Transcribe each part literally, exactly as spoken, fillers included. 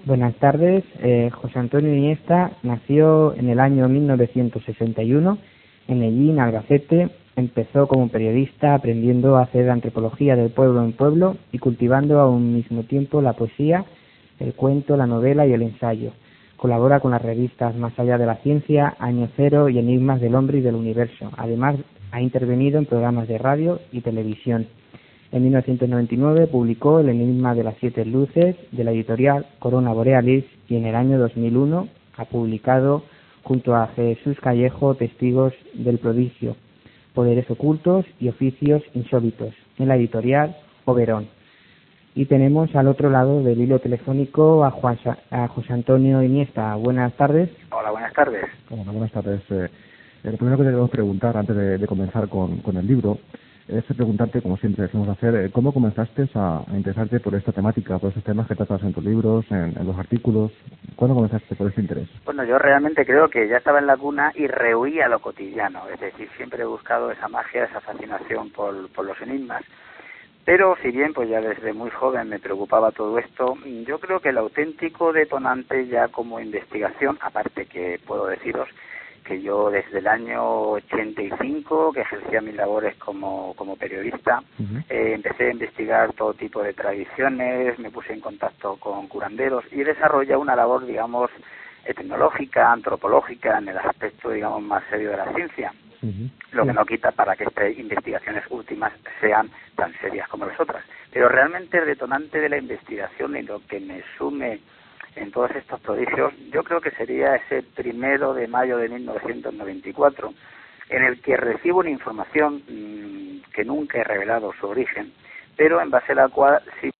Buenas tardes. Eh, José Antonio Iniesta nació en el año mil novecientos sesenta y uno en Medellín, Albacete. Empezó como periodista aprendiendo a hacer antropología del pueblo en pueblo y cultivando a un mismo tiempo la poesía, el cuento, la novela y el ensayo. Colabora con las revistas Más allá de la ciencia, Año Cero y Enigmas del hombre y del universo. Además, ha intervenido en programas de radio y televisión. En mil novecientos noventa y nueve publicó El enigma de las siete luces de la editorial Corona Borealis y en el año dos mil uno ha publicado junto a Jesús Callejo Testigos del prodigio, poderes ocultos y oficios insólitos en la editorial Oberón. Y tenemos al otro lado del hilo telefónico a, Juan, a José Antonio Iniesta. Buenas tardes. Hola, buenas tardes. Hola, buenas tardes. Eh, lo primero que te queremos preguntar antes de, de comenzar con, con el libro es preguntarte, como siempre decimos hacer, eh, ¿cómo comenzaste a, a interesarte por esta temática, por estos temas que tratas en tus libros, en, en los artículos? ¿Cuándo comenzaste por este interés? Bueno, yo realmente creo que ya estaba en la cuna y rehuía lo cotidiano, es decir, siempre he buscado esa magia, esa fascinación por, por los enigmas. Pero si bien pues ya desde muy joven me preocupaba todo esto, yo creo que el auténtico detonante ya como investigación, aparte que puedo deciros que yo desde el año ochenta y cinco, que ejercía mis labores como, como periodista, uh-huh. eh, empecé a investigar todo tipo de tradiciones, me puse en contacto con curanderos y desarrollé una labor, digamos, etnológica, antropológica, en el aspecto, digamos, más serio de la ciencia. Uh-huh. Lo que no quita para que estas investigaciones últimas sean tan serias como las otras. Pero realmente el detonante de la investigación y lo que me sume en todos estos prodigios, yo creo que sería ese primero de mayo de mil novecientos noventa y cuatro, en el que recibo una información mmm, que nunca he revelado su origen, pero en base a la cual sí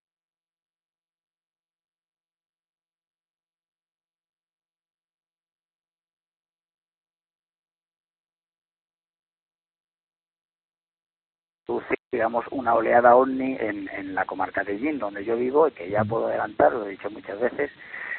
digamos, una oleada ovni en, en la comarca de Yin, donde yo vivo, y que ya puedo adelantar, lo he dicho muchas veces,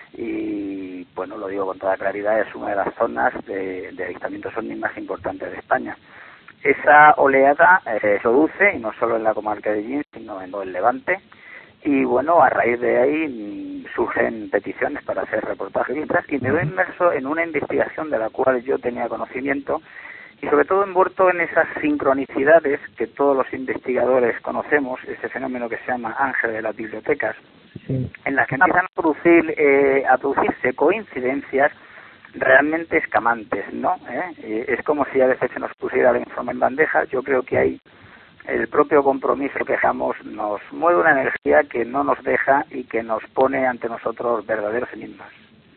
y bueno, lo digo con toda claridad, es una de las zonas de, de avistamientos ovni más importantes de España. Esa oleada eh, se produce, y no solo en la comarca de Yin, sino en todo el Levante, y bueno, a raíz de ahí mmm, surgen peticiones para hacer reportajes y me veo inmerso en una investigación de la cual yo tenía conocimiento, y sobre todo envuelto en esas sincronicidades que todos los investigadores conocemos, ese fenómeno que se llama ángel de las bibliotecas, sí. en las que empiezan a, producir, eh, a producirse coincidencias realmente escamantes, ¿no? ¿Eh? Es como si a veces se nos pusiera el informe en bandeja. Yo creo que hay el propio compromiso que dejamos nos mueve una energía que no nos deja y que nos pone ante nosotros verdaderos enigmas.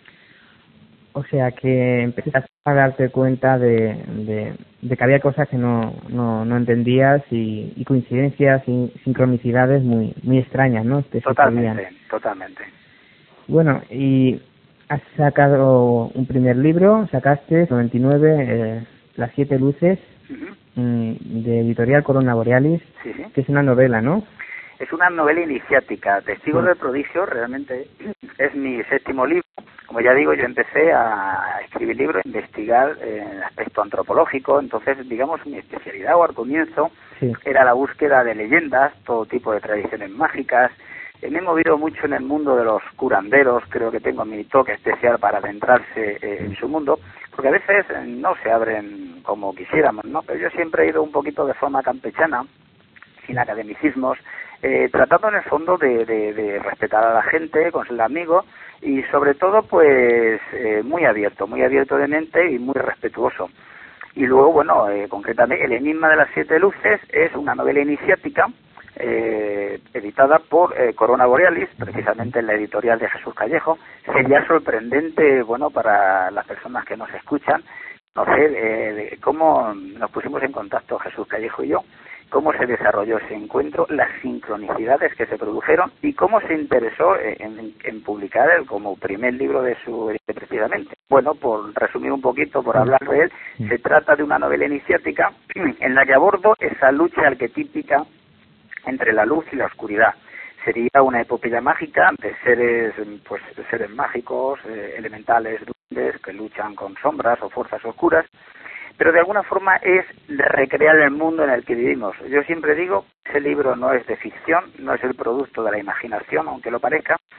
O sea que empezaste a darte cuenta de, de, de que había cosas que no, no, no entendías y, y coincidencias y sincronicidades muy muy extrañas, ¿no? Te totalmente, totalmente. Bueno, y has sacado un primer libro, sacaste noventa y nueve, eh, Las siete luces, uh-huh. mm, de editorial Corona Borealis, sí, sí. que es una novela, ¿no? Es una novela iniciática. Testigos sí. del prodigio realmente es mi séptimo libro. Como ya digo, yo empecé a escribir libros, a investigar eh, el aspecto antropológico. Entonces, digamos, mi especialidad o al comienzo sí. era la búsqueda de leyendas, todo tipo de tradiciones mágicas. Eh, me he movido mucho en el mundo de los curanderos. Creo que tengo mi toque especial para adentrarse eh, en su mundo, porque a veces eh, no se abren como quisiéramos, ¿no? Pero yo siempre he ido un poquito de forma campechana, sin academicismos, eh, tratando en el fondo de, de, de respetar a la gente, con ser amigo y sobre todo pues eh, muy abierto, muy abierto de mente y muy respetuoso. Y luego, bueno, eh, concretamente El enigma de las siete luces es una novela iniciática eh, editada por eh, Corona Borealis, precisamente en la editorial de Jesús Callejo. Sería sorprendente, bueno, para las personas que nos escuchan, no sé, eh, cómo nos pusimos en contacto Jesús Callejo y yo, cómo se desarrolló ese encuentro, las sincronicidades que se produjeron y cómo se interesó en, en publicar el, como primer libro de su precisamente. Bueno, por resumir un poquito, por hablar de él, se trata de una novela iniciática en la que abordo esa lucha arquetípica entre la luz y la oscuridad. Sería una epopeya mágica de seres, pues seres mágicos, eh, elementales, duendes, que luchan con sombras o fuerzas oscuras, pero de alguna forma es recrear el mundo en el que vivimos. Yo siempre digo, ese libro no es de ficción, no es el producto de la imaginación, aunque lo parezca,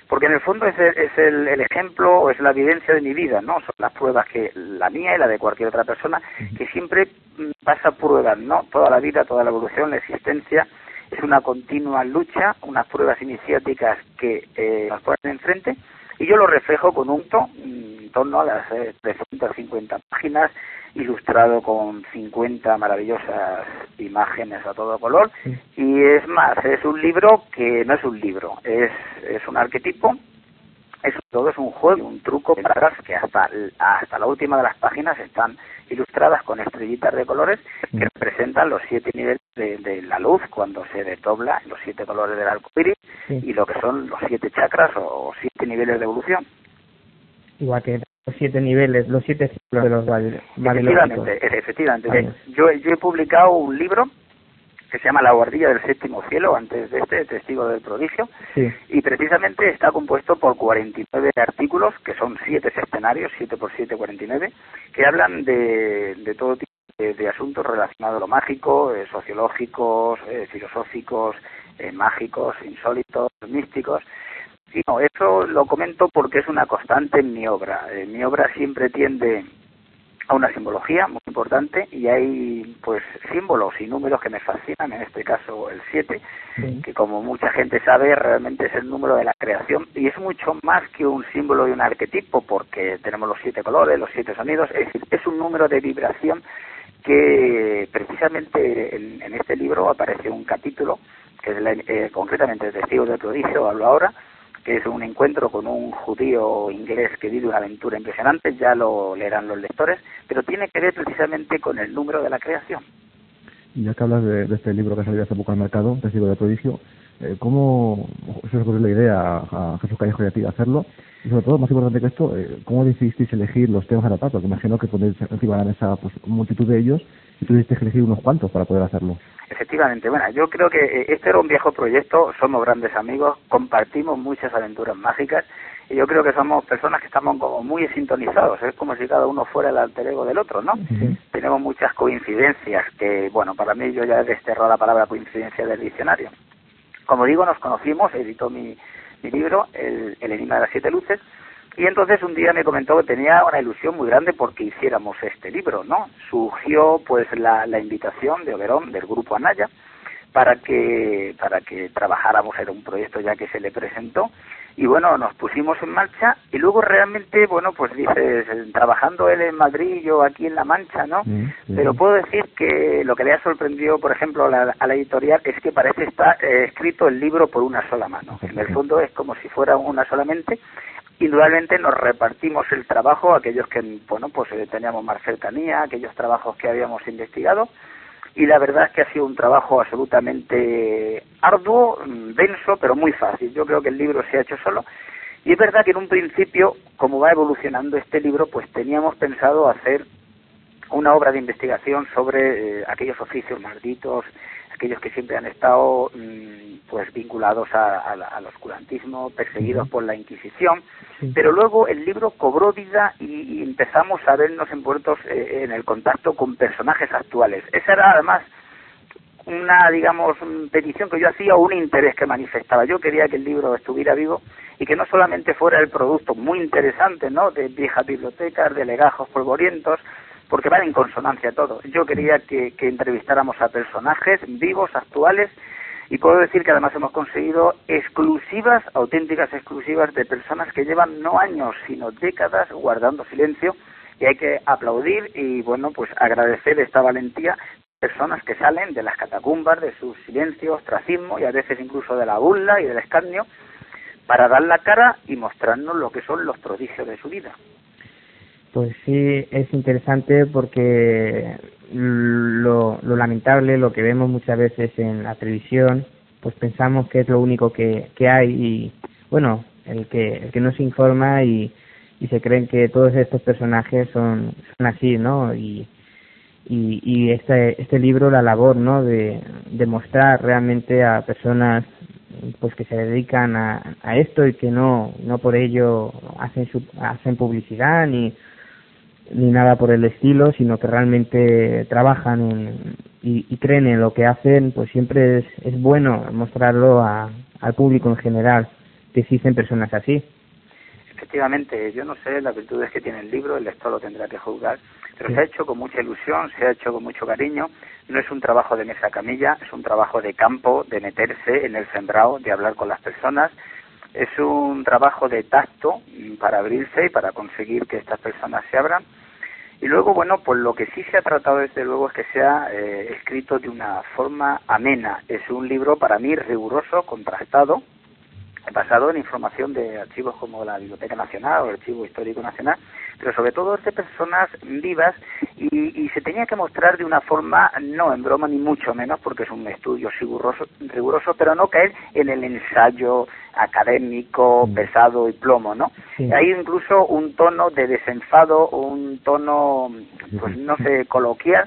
porque en el fondo es, el, es el, el ejemplo o es la evidencia de mi vida, ¿no? Son las pruebas que la mía y la de cualquier otra persona, que siempre pasa pruebas, ¿no? Toda la vida, toda la evolución, la existencia es una continua lucha, unas pruebas iniciáticas que eh, nos ponen enfrente, y yo lo reflejo con un to, en torno a las eh, trescientas cincuenta páginas, ilustrado con cincuenta maravillosas imágenes a todo color, sí. Y es más, es un libro que no es un libro, es, es un arquetipo, es todo es un juego, un truco de palabras que hasta, hasta la última de las páginas están ilustradas con estrellitas de colores que representan los siete niveles de, de la luz cuando se desdobla, los siete colores del arco iris, sí. Y lo que son los siete chakras o siete niveles de evolución. Igual que los siete niveles, los siete ciclos de los valores. Efectivamente, efectivamente. Yo, yo he publicado un libro que se llama La guardilla del séptimo cielo, antes de este, Testigo del prodigio, sí. Y precisamente está compuesto por cuarenta y nueve artículos, que son siete sextenarios, siete por siete, cuarenta y nueve, que hablan de, de todo tipo de, de asuntos relacionados a lo mágico, eh, sociológicos, eh, filosóficos, eh, mágicos, insólitos, místicos. Y no, eso lo comento porque es una constante en mi obra. Eh, mi obra siempre tiende a una simbología muy importante y hay pues símbolos y números que me fascinan, en este caso el siete, sí. Que como mucha gente sabe realmente es el número de la creación y es mucho más que un símbolo y un arquetipo porque tenemos los siete colores, los siete sonidos, es decir, es un número de vibración que precisamente en, en este libro aparece un capítulo que es la, eh, concretamente el Testigo del prodigio, hablo ahora, que es un encuentro con un judío inglés que vive una aventura impresionante, ya lo leerán los lectores, pero tiene que ver precisamente con el número de la creación. Ya que hablas de, de este libro que ha salido hace poco al mercado, Testigo del prodigio, eh, ¿cómo se os ocurrió la idea a, a Jesús Callejo y a ti de hacerlo? Y sobre todo, más importante que esto, eh, ¿cómo decidisteis elegir los temas a tratar? Porque imagino que ponéis encima de la mesa pues, multitud de ellos y tuvisteis que elegir unos cuantos para poder hacerlo. Efectivamente, bueno, yo creo que este era un viejo proyecto, somos grandes amigos, compartimos muchas aventuras mágicas y yo creo que somos personas que estamos como muy sintonizados, es como si cada uno fuera el alter ego del otro, ¿no? Uh-huh. Tenemos muchas coincidencias que, bueno, para mí yo ya he desterrado la palabra coincidencia del diccionario. Como digo, nos conocimos, editó mi, mi libro, el, el Enigma de las Siete Luces, y entonces un día me comentó que tenía una ilusión muy grande porque hiciéramos este libro, ¿no? Surgió pues la, la invitación de Oberón, del grupo Anaya, para que para que trabajáramos, era un proyecto ya que se le presentó, y bueno, nos pusimos en marcha, y luego realmente, bueno, pues dices, trabajando él en Madrid y yo aquí en La Mancha, ¿no? Sí, sí. Pero puedo decir que lo que le ha sorprendido, por ejemplo, a la, a la editorial, es que parece estar eh, escrito el libro por una sola mano. En el fondo es como si fuera una solamente. Indudablemente nos repartimos el trabajo, aquellos que, bueno, pues eh, teníamos más cercanía, aquellos trabajos que habíamos investigado, y la verdad es que ha sido un trabajo absolutamente arduo, denso, pero muy fácil. Yo creo que el libro se ha hecho solo, y es verdad que en un principio, como va evolucionando este libro, pues teníamos pensado hacer una obra de investigación sobre eh, aquellos oficios malditos, aquellos que siempre han estado mmm, pues vinculados a, a, al oscurantismo, perseguidos uh-huh. por la Inquisición, sí. Pero luego el libro cobró vida y, y empezamos a vernos envueltos eh, en el contacto con personajes actuales. Esa era además una, digamos, petición que yo hacía o un interés que manifestaba. Yo quería que el libro estuviera vivo y que no solamente fuera el producto muy interesante, ¿no?, de viejas bibliotecas, de legajos polvorientos, porque van en consonancia todo. Yo quería que, que entrevistáramos a personajes vivos, actuales, y puedo decir que además hemos conseguido exclusivas, auténticas exclusivas de personas que llevan no años, sino décadas guardando silencio, y hay que aplaudir y, bueno, pues agradecer esta valentía de personas que salen de las catacumbas, de sus silencios, ostracismo y a veces incluso de la burla y del escarnio, para dar la cara y mostrarnos lo que son los prodigios de su vida. Pues sí, es interesante porque lo, lo lamentable, lo que vemos muchas veces en la televisión, pues pensamos que es lo único que, que hay y, bueno, el que el que no se informa y, y se creen que todos estos personajes son, son así, ¿no? Y, y, y este este libro, la labor, ¿no?, de, de mostrar realmente a personas pues que se dedican a, a esto y que no no por ello hacen su, hacen publicidad ni ni nada por el estilo, sino que realmente trabajan en, y, y creen en lo que hacen, pues siempre es, es bueno mostrarlo a, al público en general. que existen personas así. Efectivamente, yo no sé las virtudes que tiene el libro, el lector lo tendrá que juzgar, pero Sí. se ha hecho con mucha ilusión, se ha hecho con mucho cariño. No es un trabajo de mesa camilla, es un trabajo de campo, de meterse en el sembrado, de hablar con las personas. Es un trabajo de tacto para abrirse y para conseguir que estas personas se abran. Y luego, bueno, pues lo que sí se ha tratado desde luego es que sea eh, escrito de una forma amena. Es un libro para mí riguroso, contrastado, basado en información de archivos como la Biblioteca Nacional o el Archivo Histórico Nacional, pero sobre todo es de personas vivas y, y se tenía que mostrar de una forma, no en broma ni mucho menos, porque es un estudio riguroso, riguroso pero no caer en el ensayo académico, Mm. pesado y plomo, ¿no? Sí. Hay incluso un tono de desenfado, un tono, pues no sé, coloquial,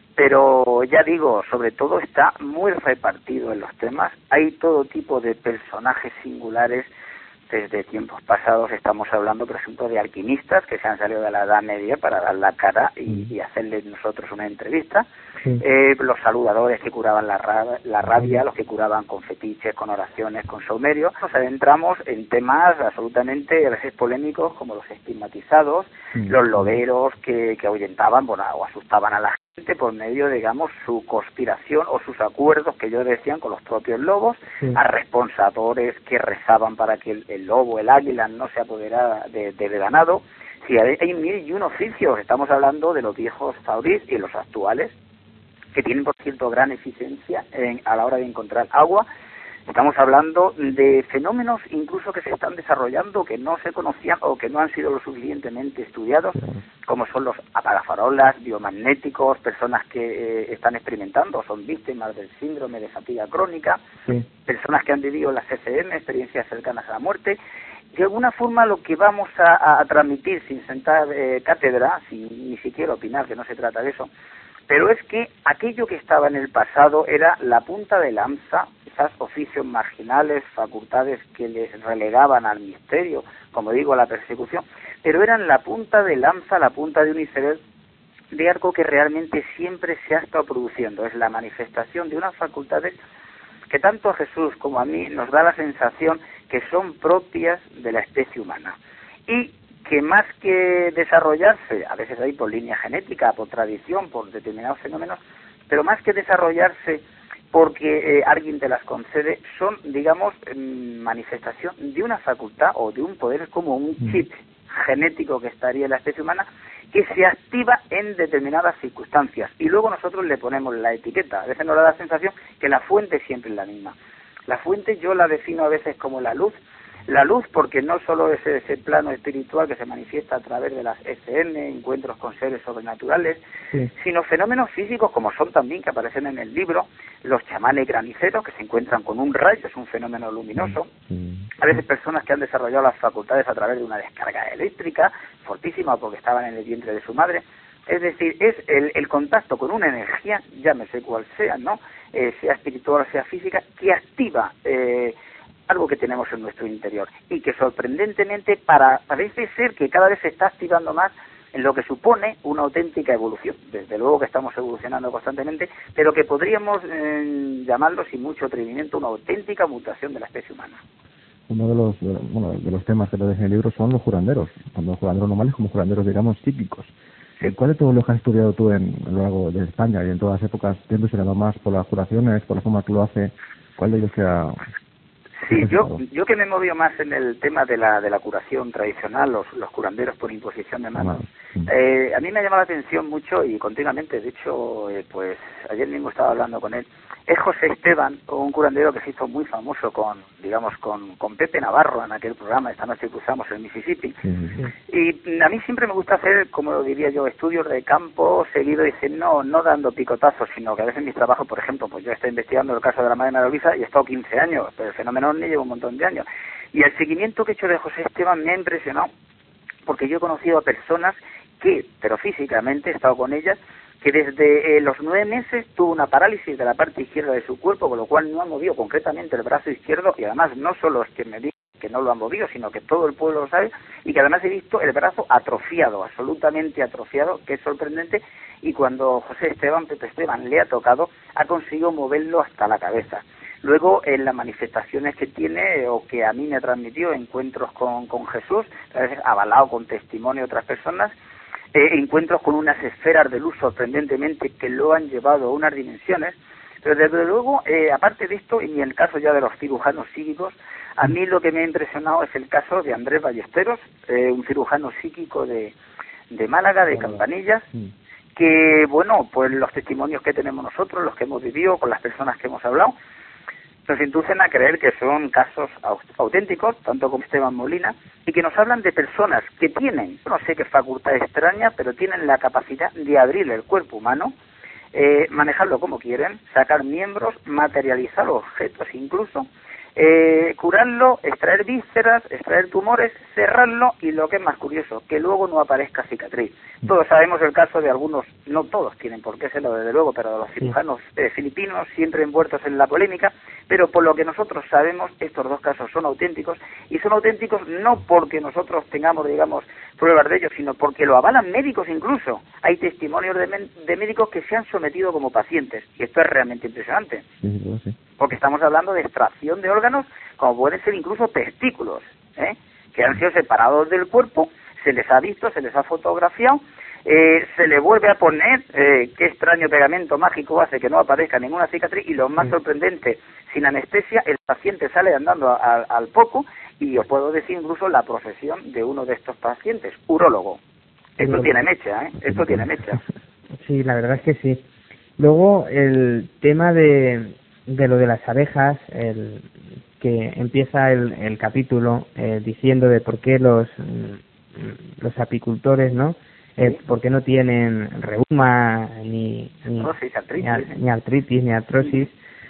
pero ya digo, sobre todo está muy repartido en los temas. Hay todo tipo de personajes singulares. Desde tiempos pasados estamos hablando, por ejemplo, de alquimistas que se han salido de la Edad Media para dar la cara y, y hacerles nosotros una entrevista. Sí. Eh, los saludadores que curaban la, ra la rabia, los que curaban con fetiches, con oraciones, con saumerios. Nos adentramos en temas absolutamente a veces polémicos como los estigmatizados, Mm. los loberos que, que ahuyentaban, bueno, o asustaban a la gente por medio, digamos, su conspiración o sus acuerdos que ellos decían con los propios lobos, Sí. a responsadores que rezaban para que el, el lobo, el águila, no se apoderara de, del ganado. Sí, hay, hay mil y un oficios. Estamos hablando de los viejos zaudís y los actuales, que tienen, por cierto, gran eficiencia en, a la hora de encontrar agua. Estamos hablando de fenómenos incluso que se están desarrollando, que no se conocían o que no han sido lo suficientemente estudiados, como son los apagafarolas, biomagnéticos, personas que eh, están experimentando, son víctimas del síndrome de fatiga crónica, Sí. personas que han vivido las C C M, experiencias cercanas a la muerte. De alguna forma lo que vamos a, a transmitir, sin sentar eh, cátedra, sin ni siquiera opinar, que no se trata de eso, pero es que aquello que estaba en el pasado era la punta de lanza, esas oficios marginales, facultades que les relegaban al misterio, como digo, a la persecución, pero eran la punta de lanza, la punta de un iceberg de algo que realmente siempre se ha estado produciendo. Es la manifestación de unas facultades que tanto a Jesús como a mí nos da la sensación que son propias de la especie humana. Y que más que desarrollarse, a veces hay por línea genética, por tradición, por determinados fenómenos, pero más que desarrollarse porque eh, alguien te las concede, son, digamos, mm, manifestación de una facultad o de un poder, como un chip genético que estaría en la especie humana, que se activa en determinadas circunstancias. Y luego nosotros le ponemos la etiqueta. A veces nos da la sensación que la fuente siempre es la misma. La fuente yo la defino a veces como la luz. La luz, porque no solo es ese plano espiritual que se manifiesta a través de las S M, encuentros con seres sobrenaturales, Sí. sino fenómenos físicos como son también que aparecen en el libro, los chamanes graniceros que se encuentran con un rayo, es un fenómeno luminoso. A veces personas que han desarrollado las facultades a través de una descarga eléctrica fortísima porque estaban en el vientre de su madre. Es decir, es el, el contacto con una energía, llámese cual sea, ¿no? Eh, sea espiritual, sea física, que activa eh, algo que tenemos en nuestro interior y que sorprendentemente para, parece ser que cada vez se está activando más en lo que supone una auténtica evolución. Desde luego que estamos evolucionando constantemente, pero que podríamos eh, llamarlo sin mucho atrevimiento una auténtica mutación de la especie humana. Uno de los, de, bueno, de los temas que te deja en el libro son los curanderos, tanto los curanderos normales como curanderos, digamos, psíquicos. Sí. ¿Cuál de todo lo que has estudiado tú en, a lo largo de España y en todas las épocas, te has impresionado más por las curaciones, por la forma que lo hace? ¿Cuál de ellos te ha...? Sí, yo, yo que me he movido más en el tema de la de la curación tradicional, los, los curanderos por imposición de manos, eh, a mí me ha llamado la atención mucho y continuamente, de hecho, eh, pues ayer mismo estaba hablando con él, es José Esteban, un curandero que se hizo muy famoso con, digamos, con, con Pepe Navarro en aquel programa, Esta noche cruzamos el Mississippi, Sí, sí. y a mí siempre me gusta hacer, como lo diría yo, estudios de campo seguido, y decir, no, no dando picotazos, sino que a veces en mis trabajos, por ejemplo, pues yo estoy investigando el caso de la madre María Luisa y he estado quince años, pero el fenómeno OVNI lleva un montón de años. Y el seguimiento que he hecho de José Esteban me ha impresionado, porque yo he conocido a personas que, pero físicamente he estado con ellas, que desde eh, los nueve meses tuvo una parálisis de la parte izquierda de su cuerpo, con lo cual no ha movido concretamente el brazo izquierdo, y además no solo es que me digan que no lo han movido, sino que todo el pueblo lo sabe, y que además he visto el brazo atrofiado, absolutamente atrofiado, que es sorprendente, y cuando José Esteban, Pepe Esteban, le ha tocado, ha conseguido moverlo hasta la cabeza. Luego, en las manifestaciones que tiene o que a mí me ha transmitido, encuentros con, con Jesús, a veces avalado con testimonio de otras personas, eh, encuentros con unas esferas de luz sorprendentemente que lo han llevado a unas dimensiones. Pero desde luego, eh, aparte de esto, y en el caso ya de los cirujanos psíquicos, a mí lo que me ha impresionado es el caso de Andrés Ballesteros, eh, un cirujano psíquico de, de Málaga, de Campanillas, que, bueno, pues los testimonios que tenemos nosotros, los que hemos vivido, con las personas que hemos hablado, nos inducen a creer que son casos auténticos, tanto como Esteban Molina, y que nos hablan de personas que tienen, no sé qué facultad extraña, pero tienen la capacidad de abrir el cuerpo humano, eh, manejarlo como quieren, sacar miembros, materializar objetos incluso, eh, curarlo, extraer vísceras, extraer tumores, cerrarlo y lo que es más curioso, que luego no aparezca cicatriz. Todos sabemos el caso de algunos, no todos tienen por qué serlo desde luego, pero de los cirujanos eh, filipinos siempre envueltos en la polémica, pero por lo que nosotros sabemos estos dos casos son auténticos y son auténticos no porque nosotros tengamos, digamos, pruebas de ellos, sino porque lo avalan médicos incluso. Hay testimonios de, de médicos que se han sometido como pacientes y esto es realmente impresionante. Sí, sí. Porque estamos hablando de extracción de órganos como pueden ser incluso testículos, ¿eh? que han sido separados del cuerpo, se les ha visto, se les ha fotografiado, eh, se le vuelve a poner, eh, qué extraño pegamento mágico hace que no aparezca ninguna cicatriz y lo más sorprendente, sin anestesia, el paciente sale andando a, a, al poco y os puedo decir incluso la profesión de uno de estos pacientes, urólogo. Esto tiene mecha, ¿eh? Esto tiene mecha. Sí, la verdad es que sí. Luego el tema de, de lo de las abejas, el que empieza el, el capítulo eh, diciendo de por qué los los apicultores, ¿no? Eh, ¿Por qué no tienen reuma ni ni, artrosis, artritis, ni, ni artritis ni artrosis?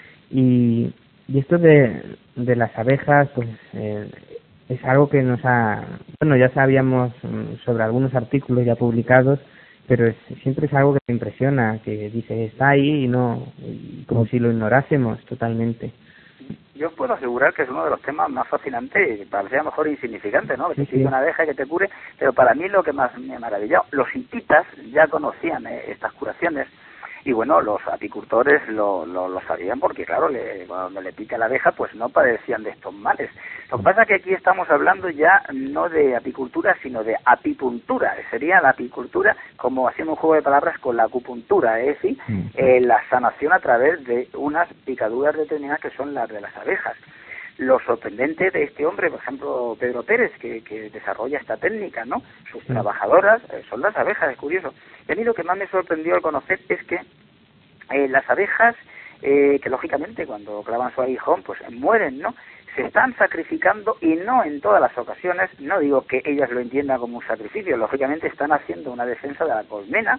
Y, y esto de, de las abejas, pues eh, es algo que nos ha, bueno, ya sabíamos sobre algunos artículos ya publicados, pero es, siempre es algo que me impresiona, que dice está ahí y no, y como si lo ignorásemos totalmente. Yo os puedo asegurar que es uno de los temas más fascinantes y parecía a lo mejor insignificante, ¿no? Que sí, te sigue sí. una abeja que te cure, pero para mí lo que más me ha maravillado, los hititas ya conocían eh, estas curaciones y bueno, los apicultores lo, lo, lo sabían porque claro, le, cuando le pica la abeja pues no padecían de estos males. Lo que pasa es que aquí estamos hablando ya no de apicultura sino de apipuntura, sería la apicultura como haciendo un juego de palabras con la acupuntura, es decir, eh, la sanación a través de unas picaduras determinadas que son las de las abejas. Lo sorprendente de este hombre, por ejemplo, Pedro Pérez, que, que desarrolla esta técnica, ¿no? Sus sí. trabajadoras eh, son las abejas, es curioso. Y a mí lo que más me sorprendió al conocer es que eh, las abejas, eh, que lógicamente cuando clavan su aguijón, pues mueren, ¿no? Se están sacrificando y no en todas las ocasiones, no digo que ellas lo entiendan como un sacrificio, lógicamente están haciendo una defensa de la colmena,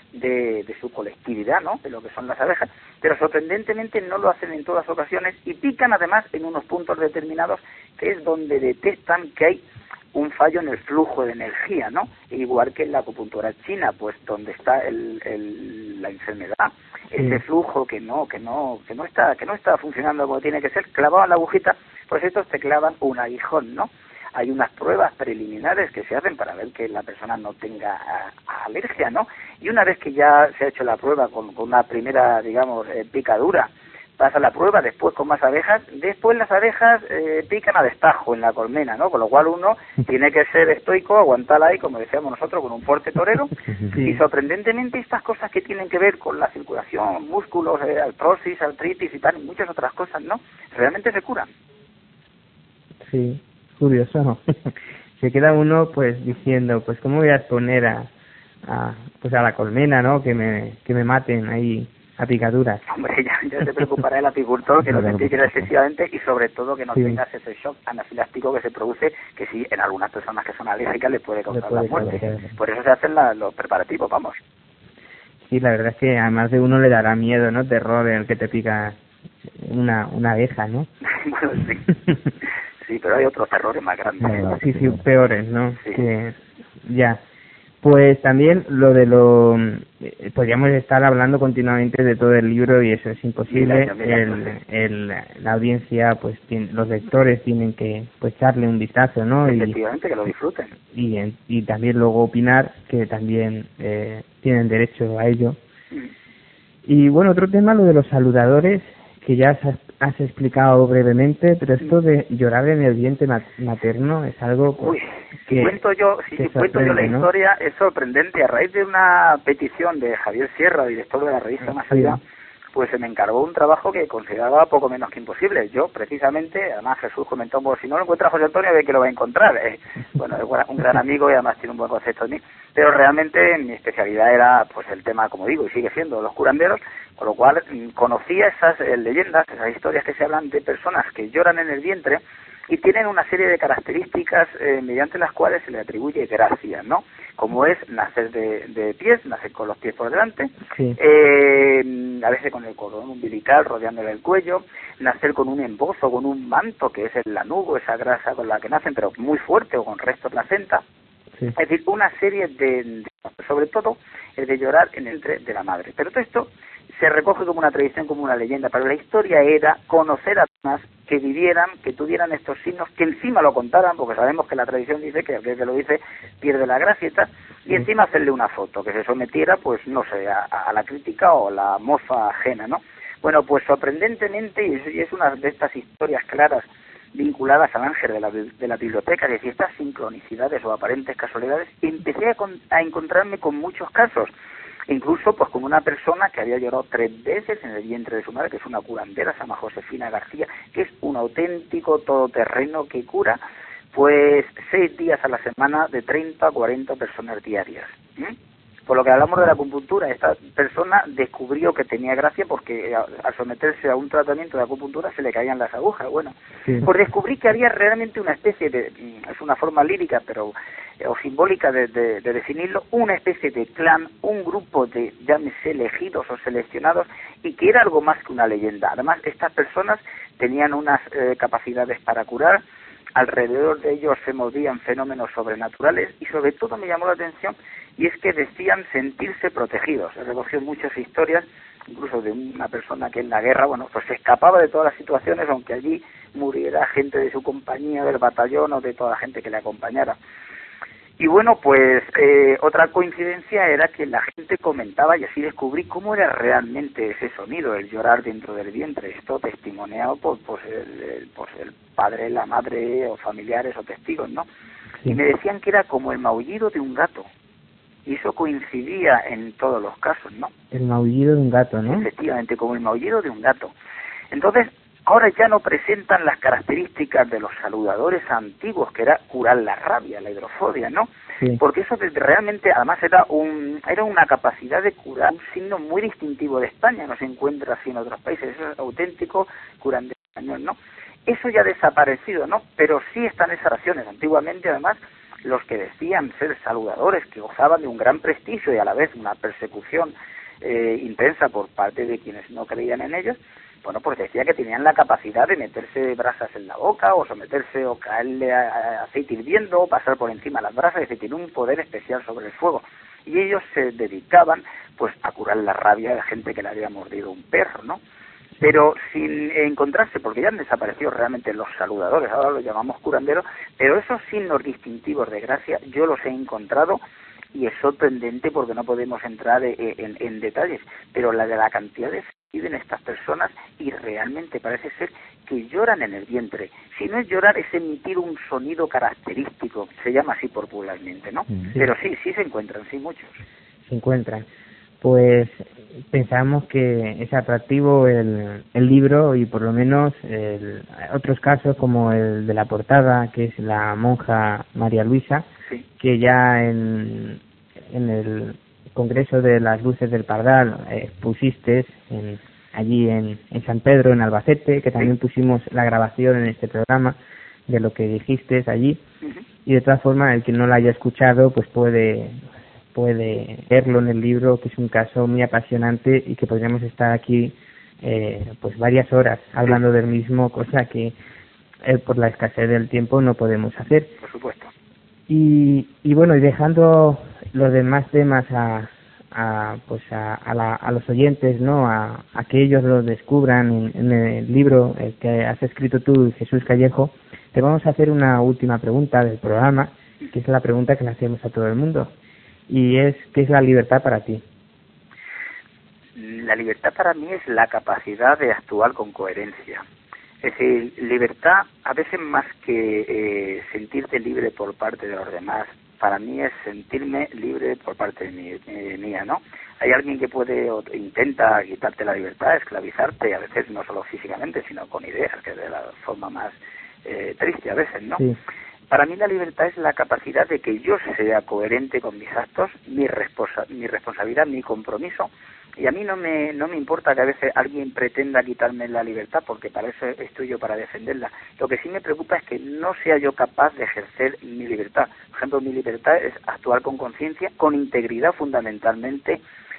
de, de su colectividad, ¿no? De lo que son las abejas, pero sorprendentemente no lo hacen en todas ocasiones y pican además en unos puntos determinados que es donde detectan que hay un fallo en el flujo de energía, ¿no? Igual que en la acupuntura china, pues donde está el, el, la enfermedad, sí. ese flujo que no, que no, que no está, que no está funcionando como tiene que ser, clavaban la agujita, pues estos te clavan un aguijón, ¿no? Hay unas pruebas preliminares que se hacen para ver que la persona no tenga a, a alergia, ¿no? Y una vez que ya se ha hecho la prueba con, con una primera, digamos, eh, picadura, pasa la prueba después con más abejas, después las abejas eh, pican a destajo en la colmena, ¿no? Con lo cual uno tiene que ser estoico, aguantarla ahí, como decíamos nosotros, con un fuerte torero. Sí. Y sorprendentemente estas cosas que tienen que ver con la circulación, músculos, eh, artrosis, artritis y tal, y muchas otras cosas, ¿no? Realmente se curan. Sí. Curioso, ¿no? Se queda uno pues diciendo, pues cómo voy a exponer a, a pues a la colmena, ¿no? Que me que me maten ahí a picaduras. Hombre, ya, ya te preocupará el apicultor que no te pique excesivamente y sobre todo que no sí. tengas ese shock anafiláctico que se produce, que sí en algunas personas que son alérgicas les puede causar le puede la muerte. Causar. Por eso se hacen la, los preparativos, vamos. Sí, la verdad es que a más de uno le dará miedo, ¿no? Terror en el que te pica una una abeja, ¿no? Bueno, sí. Sí, pero hay otros errores más grandes. Sí, sí, peores, ¿no? Sí. Que, ya. Pues también lo de lo... Eh, podríamos estar hablando continuamente de todo el libro y eso es imposible. Mira, mira, el, el, la audiencia, pues tiene, los lectores tienen que pues echarle un vistazo, ¿no? Efectivamente, y, que lo disfruten. Y, y también luego opinar, que también eh, tienen derecho a ello. Mm. Y bueno, otro tema, lo de los saludadores, que ya has has explicado brevemente, pero esto de llorar en el vientre materno es algo Uy, que, si cuento yo, si que cuento yo la ¿no? historia, es sorprendente. A raíz de una petición de Javier Sierra, director de la revista Más Allá, Sí. pues se me encargó un trabajo que consideraba poco menos que imposible. Yo, precisamente, además Jesús comentó, pues si no lo encuentra José Antonio, ve que lo va a encontrar. Eh, bueno, es un gran amigo y además tiene un buen concepto de mí. Pero realmente mi especialidad era, pues el tema, como digo, y sigue siendo los curanderos, con lo cual mm, conocía esas eh, leyendas, esas historias que se hablan de personas que lloran en el vientre y tienen una serie de características eh, mediante las cuales se le atribuye gracia, ¿no? Como es nacer de, de pies, nacer con los pies por delante, Sí. eh, a veces con el cordón umbilical rodeándole el cuello, nacer con un embozo, con un manto, que es el lanugo, esa grasa con la que nacen, pero muy fuerte, o con resto de placenta. Sí. Es decir, una serie de, de, sobre todo, el de llorar en el vientre de la madre. Pero todo esto se recoge como una tradición, como una leyenda, pero la historia era conocer a personas que vivieran, que tuvieran estos signos, que encima lo contaran, porque sabemos que la tradición dice que aquel que lo dice pierde la gracia y tal, y encima hacerle una foto, que se sometiera, pues no sé, a, a la crítica o la mofa ajena, ¿no? Bueno, pues sorprendentemente, y es, y es una de estas historias claras vinculadas al ángel de la, de la biblioteca, es decir, estas sincronicidades o aparentes casualidades, empecé a, con, a encontrarme con muchos casos, incluso pues con una persona que había llorado tres veces en el vientre de su madre, que es una curandera, se llama Josefina García, que es un auténtico todoterreno que cura pues seis días a la semana de treinta a cuarenta personas diarias. ¿eh? Por lo que hablamos de la acupuntura, esta persona descubrió que tenía gracia porque al someterse a un tratamiento de acupuntura se le caían las agujas. Bueno, Sí. pues descubrí que había realmente una especie de, es una forma lírica pero o simbólica de, de, de definirlo, una especie de clan, un grupo de, llámese, elegidos o seleccionados, y que era algo más que una leyenda. Además, estas personas tenían unas eh, capacidades para curar, alrededor de ellos se movían fenómenos sobrenaturales y sobre todo me llamó la atención y es que decían sentirse protegidos. Se recogió muchas historias, incluso de una persona que en la guerra, bueno, pues se escapaba de todas las situaciones, aunque allí muriera gente de su compañía, del batallón o de toda la gente que le acompañara. Y bueno, pues eh, otra coincidencia era que la gente comentaba, y así descubrí cómo era realmente ese sonido, el llorar dentro del vientre, esto testimoniado por pues el, el, pues el padre, la madre o familiares o testigos, ¿no? Sí. Y me decían que era como el maullido de un gato, y eso coincidía en todos los casos, ¿no? El maullido de un gato, ¿no? Efectivamente, como el maullido de un gato. Entonces, ahora ya no presentan las características de los saludadores antiguos, que era curar la rabia, la hidrofobia, ¿no? Sí. Porque eso realmente, además, era un era una capacidad de curar, un signo muy distintivo de España, no se encuentra así en otros países, eso es auténtico curandero español, ¿no? Eso ya ha desaparecido, ¿no? Pero sí están esas oraciones. Antiguamente, además, los que decían ser saludadores, que gozaban de un gran prestigio y a la vez una persecución eh, intensa por parte de quienes no creían en ellos, bueno, pues decía que tenían la capacidad de meterse brasas en la boca o someterse o caerle a, a aceite hirviendo o pasar por encima de las brasas, es decir, tiene un poder especial sobre el fuego. Y ellos se dedicaban pues a curar la rabia de gente que le había mordido un perro, ¿no? Pero sin encontrarse, porque ya han desaparecido realmente los saludadores, ahora los llamamos curanderos, pero esos signos distintivos de gracia yo los he encontrado y es sorprendente porque no podemos entrar en, en, en detalles, pero la de la cantidad de viven estas personas y realmente parece ser que lloran en el vientre. Si no es llorar, es emitir un sonido característico, se llama así popularmente, ¿no? Sí. Pero sí, sí se encuentran, sí, muchos. Se encuentran. Pues pensamos que es atractivo el, el libro y por lo menos el, otros casos como el de la portada, que es la monja María Luisa, sí. que ya en, en el Congreso de las Luces del Pardal eh, pusiste en, allí en, en San Pedro, en Albacete, que también sí. pusimos la grabación en este programa de lo que dijiste allí. Uh-huh. Y de todas formas, el que no la haya escuchado pues puede... puede verlo en el libro, que es un caso muy apasionante y que podríamos estar aquí eh, pues varias horas hablando del mismo, cosa que eh, por la escasez del tiempo no podemos hacer. Por supuesto. Y, y bueno, y dejando los demás temas a, a pues a, a, la, a los oyentes, ¿no? A, a que ellos lo descubran en, en el libro el que has escrito tú, Jesús Callejo, te vamos a hacer una última pregunta del programa, que es la pregunta que le hacemos a todo el mundo. Y es, ¿qué es la libertad para ti? la libertad para mí es la capacidad de actuar con coherencia. Es decir, libertad, a veces más que eh, sentirte libre por parte de los demás, para mí es sentirme libre por parte de mi, eh, mía, ¿no? Hay alguien que puede o intenta quitarte la libertad, esclavizarte, a veces no solo físicamente, sino con ideas, que es de la forma más eh, triste a veces, ¿no? Sí. Para mí la libertad es la capacidad de que yo sea coherente con mis actos, mi, responsa mi responsabilidad, mi compromiso, y a mí no me no me importa que a veces alguien pretenda quitarme la libertad, porque para eso estoy yo, para defenderla. Lo que sí me preocupa es que no sea yo capaz de ejercer mi libertad. Por ejemplo, mi libertad es actuar con conciencia, con integridad fundamentalmente,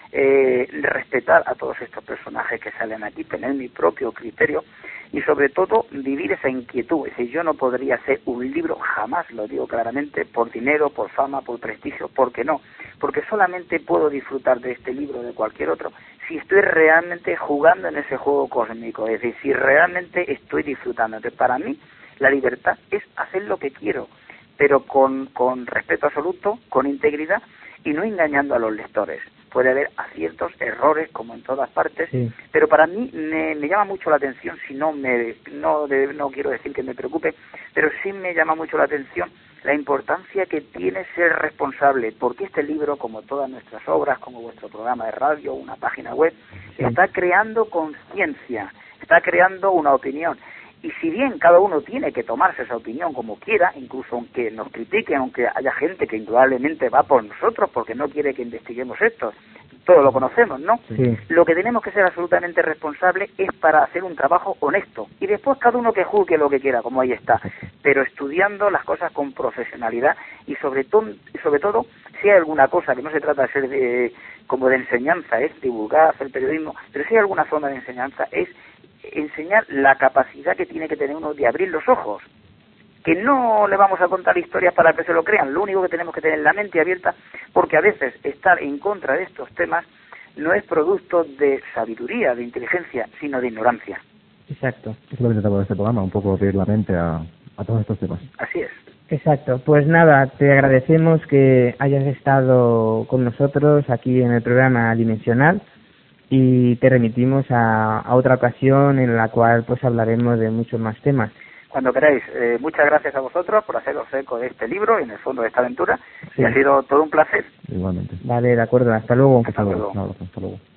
eh, respetar a todos estos personajes que salen aquí, tener mi propio criterio y sobre todo vivir esa inquietud. Es decir, yo no podría hacer un libro, jamás, lo digo claramente, por dinero, por fama, por prestigio, ¿por qué no? Porque solamente puedo disfrutar de este libro o de cualquier otro si estoy realmente jugando en ese juego cósmico, es decir, si realmente estoy disfrutando. Entonces, para mí, la libertad es hacer lo que quiero, pero con, con respeto absoluto, con integridad y no engañando a los lectores. Puede haber aciertos, errores, como en todas partes, sí. Pero para mí me, me llama mucho la atención, si no me no, de, no quiero decir que me preocupe, pero sí me llama mucho la atención la importancia que tiene ser responsable, porque este libro, como todas nuestras obras, como vuestro programa de radio, una página web, sí. Está creando conciencia, está creando una opinión. Y si bien cada uno tiene que tomarse esa opinión como quiera, incluso aunque nos critiquen, aunque haya gente que indudablemente va por nosotros porque no quiere que investiguemos esto, todos lo conocemos, ¿no? Sí. Lo que tenemos que ser absolutamente responsables es para hacer un trabajo honesto. Y después cada uno que juzgue lo que quiera, como ahí está, pero estudiando las cosas con profesionalidad y sobre todo, sobre todo si hay alguna cosa que no se trata de ser de, como de enseñanza, es divulgar, hacer periodismo, pero si hay alguna forma de enseñanza es enseñar la capacidad que tiene que tener uno de abrir los ojos, que no le vamos a contar historias para que se lo crean, lo único que tenemos que tener la mente abierta, porque a veces estar en contra de estos temas no es producto de sabiduría, de inteligencia, sino de ignorancia. Exacto. Es lo que tratamos de este programa, un poco abrir la mente a, a todos estos temas. Así es. Exacto, pues nada, te agradecemos que hayas estado con nosotros aquí en el programa Dimensional. Y te remitimos a, a otra ocasión en la cual pues hablaremos de muchos más temas. Cuando queráis. Eh, muchas gracias a vosotros por haceros eco de este libro y en el fondo de esta aventura. Sí. Y ha sido todo un placer. Igualmente. Vale, de acuerdo. Hasta luego. Hasta luego. Un abrazo, hasta luego.